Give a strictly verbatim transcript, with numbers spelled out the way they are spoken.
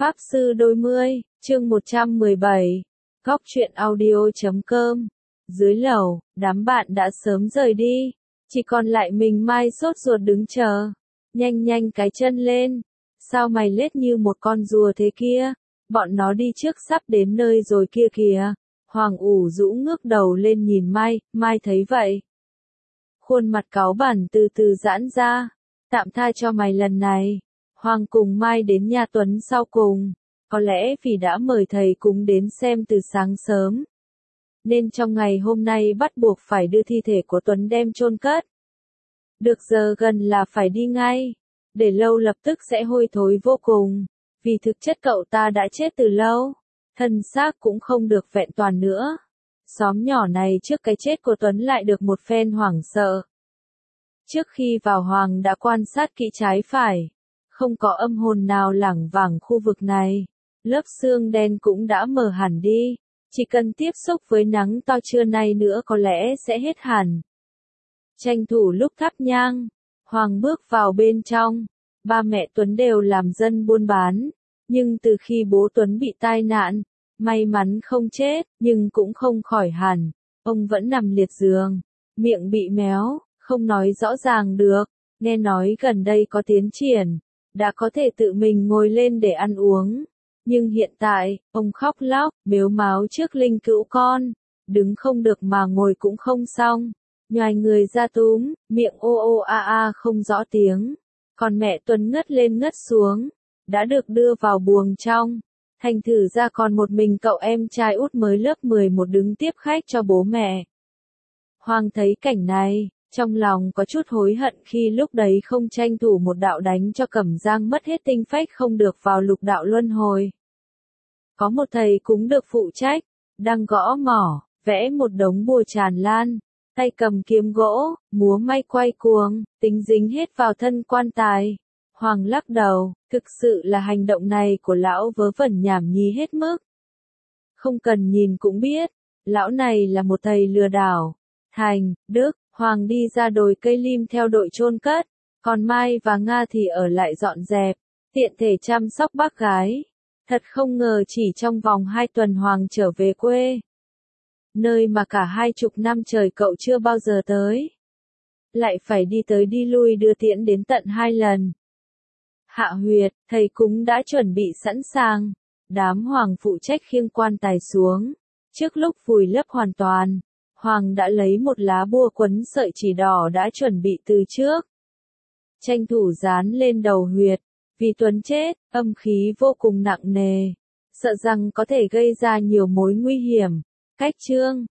Pháp Sư Đôi Mươi, chương một trăm mười bảy, góc truyện audio.com. Dưới lầu, đám bạn đã sớm rời đi, chỉ còn lại mình Mai sốt ruột đứng chờ. Nhanh nhanh cái chân lên, sao mày lết như một con rùa thế kia, bọn nó đi trước sắp đến nơi rồi kia kìa. Hoàng ủ rũ ngước đầu lên nhìn Mai, Mai thấy vậy. Khuôn mặt cáu bẳn từ từ giãn ra, tạm tha cho mày lần này. Hoàng cùng Mai đến nhà Tuấn sau cùng, có lẽ vì đã mời thầy cúng đến xem từ sáng sớm, nên trong ngày hôm nay bắt buộc phải đưa thi thể của Tuấn đem chôn cất. Được giờ gần là phải đi ngay, để lâu lập tức sẽ hôi thối vô cùng, vì thực chất cậu ta đã chết từ lâu, thân xác cũng không được vẹn toàn nữa. Xóm nhỏ này trước cái chết của Tuấn lại được một phen hoảng sợ. Trước khi vào Hoàng đã quan sát kỹ trái phải, không có âm hồn nào lảng vảng khu vực này. Lớp sương đen cũng đã mờ hẳn đi, chỉ cần tiếp xúc với nắng to trưa nay nữa có lẽ sẽ hết hẳn. Tranh thủ lúc thắp nhang, Hoàng bước vào bên trong. Ba mẹ Tuấn đều làm dân buôn bán, nhưng từ khi bố Tuấn bị tai nạn, may mắn không chết, nhưng cũng không khỏi hẳn. Ông vẫn nằm liệt giường, miệng bị méo, không nói rõ ràng được. Nghe nói gần đây có tiến triển, đã có thể tự mình ngồi lên để ăn uống. Nhưng hiện tại, ông khóc lóc, mếu máo trước linh cữu con, đứng không được mà ngồi cũng không xong, nhoài người ra túm, miệng ô ô a a không rõ tiếng. Còn mẹ Tuấn ngất lên ngất xuống, đã được đưa vào buồng trong. Thành thử ra còn một mình cậu em trai út mới lớp mười một đứng tiếp khách cho bố mẹ. Hoàng thấy cảnh này, trong lòng có chút hối hận khi lúc đấy không tranh thủ một đạo đánh cho Cẩm Giang mất hết tinh phách không được vào lục đạo luân hồi. Có một thầy cúng được phụ trách, đang gõ mỏ, vẽ một đống bùa tràn lan, tay cầm kiếm gỗ, múa may quay cuồng, tính dính hết vào thân quan tài. Hoàng lắc đầu, thực sự là hành động này của lão vớ vẩn nhảm nhí hết mức. Không cần nhìn cũng biết, lão này là một thầy lừa đảo. Thành, Đức, Hoàng đi ra đồi cây lim theo đội chôn cất, còn Mai và Nga thì ở lại dọn dẹp, tiện thể chăm sóc bác gái. Thật không ngờ chỉ trong vòng hai tuần Hoàng trở về quê. Nơi mà cả hai chục năm trời cậu chưa bao giờ tới. Lại phải đi tới đi lui đưa tiễn đến tận hai lần. Hạ huyệt, thầy cúng đã chuẩn bị sẵn sàng. Đám Hoàng phụ trách khiêng quan tài xuống. Trước lúc vùi lấp hoàn toàn, Hoàng đã lấy một lá bùa quấn sợi chỉ đỏ đã chuẩn bị từ trước. Tranh thủ dán lên đầu huyệt. Vì Tuấn chết, âm khí vô cùng nặng nề, sợ rằng có thể gây ra nhiều mối nguy hiểm. Cách chương,